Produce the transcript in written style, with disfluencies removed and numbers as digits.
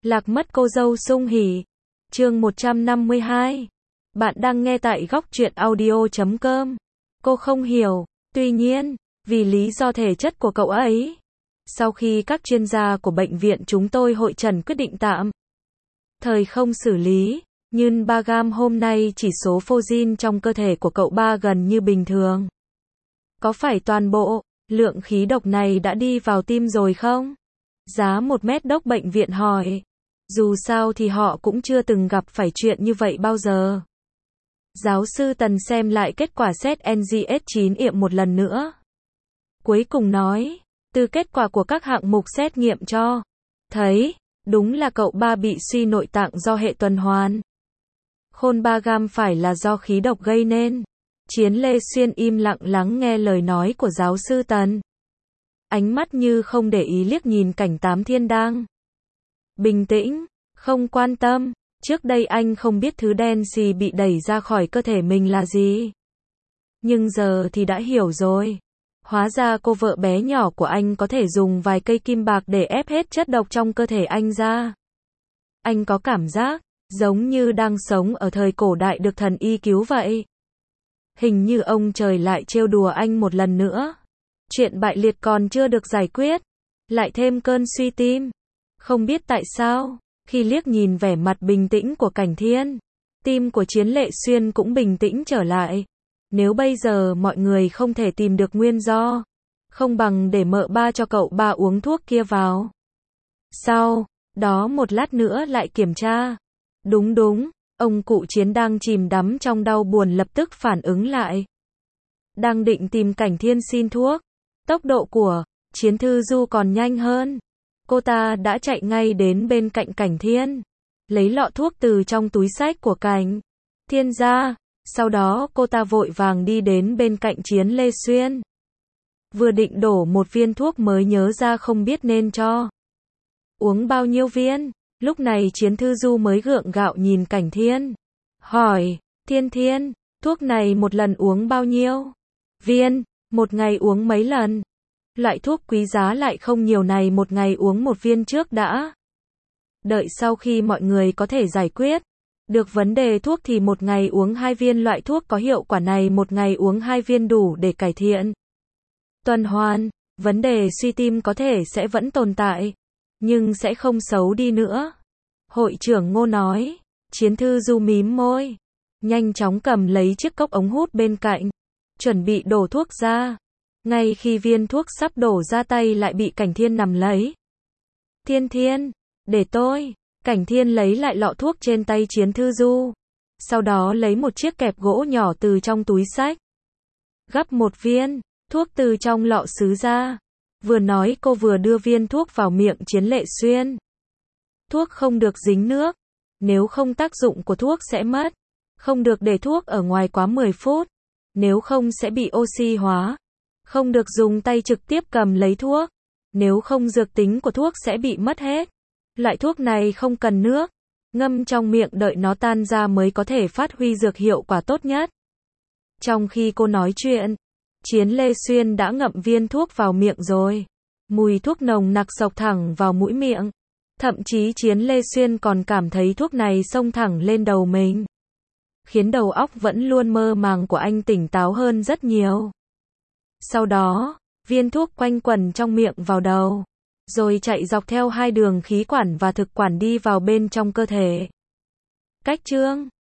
Lạc mất cô dâu sung hỉ. Chương 152. Bạn đang nghe tại góc truyện audio.com. Cô không hiểu, tuy nhiên, vì lý do thể chất của cậu ấy. Sau khi các chuyên gia của bệnh viện chúng tôi hội trần quyết định tạm thời không xử lý, nhưng 3 gam hôm nay chỉ số Fojin trong cơ thể của cậu ba gần như bình thường. Có phải toàn bộ lượng khí độc này đã đi vào tim rồi không? Giá 1 mét đốc bệnh viện hỏi. Dù sao thì họ cũng chưa từng gặp phải chuyện như vậy bao giờ. Giáo sư Tần xem lại kết quả xét NGS9 yểm một lần nữa. Cuối cùng nói, từ kết quả của các hạng mục xét nghiệm cho thấy, đúng là cậu ba bị suy nội tạng do hệ tuần hoàn. Khôn 3 gam phải là do khí độc gây nên. Chiến Lê Xuyên im lặng lắng nghe lời nói của giáo sư Tần. Ánh mắt như không để ý liếc nhìn cảnh Tám Thiên đang bình tĩnh, không quan tâm. Trước đây anh không biết thứ đen xì bị đẩy ra khỏi cơ thể mình là gì. Nhưng giờ thì đã hiểu rồi. Hóa ra cô vợ bé nhỏ của anh có thể dùng vài cây kim bạc để ép hết chất độc trong cơ thể anh ra. Anh có cảm giác giống như đang sống ở thời cổ đại được thần y cứu vậy. Hình như ông trời lại trêu đùa anh một lần nữa. Chuyện bại liệt còn chưa được giải quyết, lại thêm cơn suy tim. Không biết tại sao, khi liếc nhìn vẻ mặt bình tĩnh của Cảnh Thiên, tim của Chiến Lệ Xuyên cũng bình tĩnh trở lại. Nếu bây giờ mọi người không thể tìm được nguyên do, không bằng để mợ ba cho cậu ba uống thuốc kia vào. Sau đó một lát nữa lại kiểm tra. Đúng, ông cụ Chiến đang chìm đắm trong đau buồn lập tức phản ứng lại. Đang định tìm Cảnh Thiên xin thuốc. Tốc độ của Chiến Thư Du còn nhanh hơn. Cô ta đã chạy ngay đến bên cạnh Cảnh Thiên, lấy lọ thuốc từ trong túi xách của Cảnh Thiên ra. Sau đó cô ta vội vàng đi đến bên cạnh Chiến Lê Xuyên. Vừa định đổ một viên thuốc mới nhớ ra không biết nên cho uống bao nhiêu viên. Lúc này Chiến Thư Du mới gượng gạo nhìn Cảnh Thiên. Hỏi, Thiên, thuốc này một lần uống bao nhiêu viên? Một ngày uống mấy lần? Loại thuốc quý giá lại không nhiều này một ngày uống một viên trước đã. Đợi sau khi mọi người có thể giải quyết được vấn đề thuốc thì một ngày uống 2 viên loại thuốc có hiệu quả này, một ngày uống 2 viên đủ để cải thiện tuần hoàn. Vấn đề suy tim có thể sẽ vẫn tồn tại, nhưng sẽ không xấu đi nữa. Hội trưởng Ngô nói. Chiến Thư Du mím môi, nhanh chóng cầm lấy chiếc cốc ống hút bên cạnh, chuẩn bị đổ thuốc ra. Ngay khi viên thuốc sắp đổ ra tay lại bị Cảnh Thiên nắm lấy. Thiên, để tôi. Cảnh Thiên lấy lại lọ thuốc trên tay Chiến Thư Du. Sau đó lấy một chiếc kẹp gỗ nhỏ từ trong túi xách. Gắp một viên thuốc từ trong lọ sứ ra. Vừa nói cô vừa đưa viên thuốc vào miệng Chiến Lệ Xuyên. Thuốc không được dính nước. Nếu không tác dụng của thuốc sẽ mất. Không được để thuốc ở ngoài quá 10 phút. Nếu không sẽ bị oxy hóa. Không được dùng tay trực tiếp cầm lấy thuốc. Nếu không dược tính của thuốc sẽ bị mất hết. Loại thuốc này không cần nước. Ngâm trong miệng đợi nó tan ra mới có thể phát huy dược hiệu quả tốt nhất. Trong khi cô nói chuyện, Chiến Lê Xuyên đã ngậm viên thuốc vào miệng rồi. Mùi thuốc nồng nặc xộc thẳng vào mũi miệng. Thậm chí Chiến Lê Xuyên còn cảm thấy thuốc này xông thẳng lên đầu mình. Khiến đầu óc vẫn luôn mơ màng của anh tỉnh táo hơn rất nhiều. Sau đó, viên thuốc quanh quẩn trong miệng vào đầu, rồi chạy dọc theo 2 đường khí quản và thực quản đi vào bên trong cơ thể. Cách chương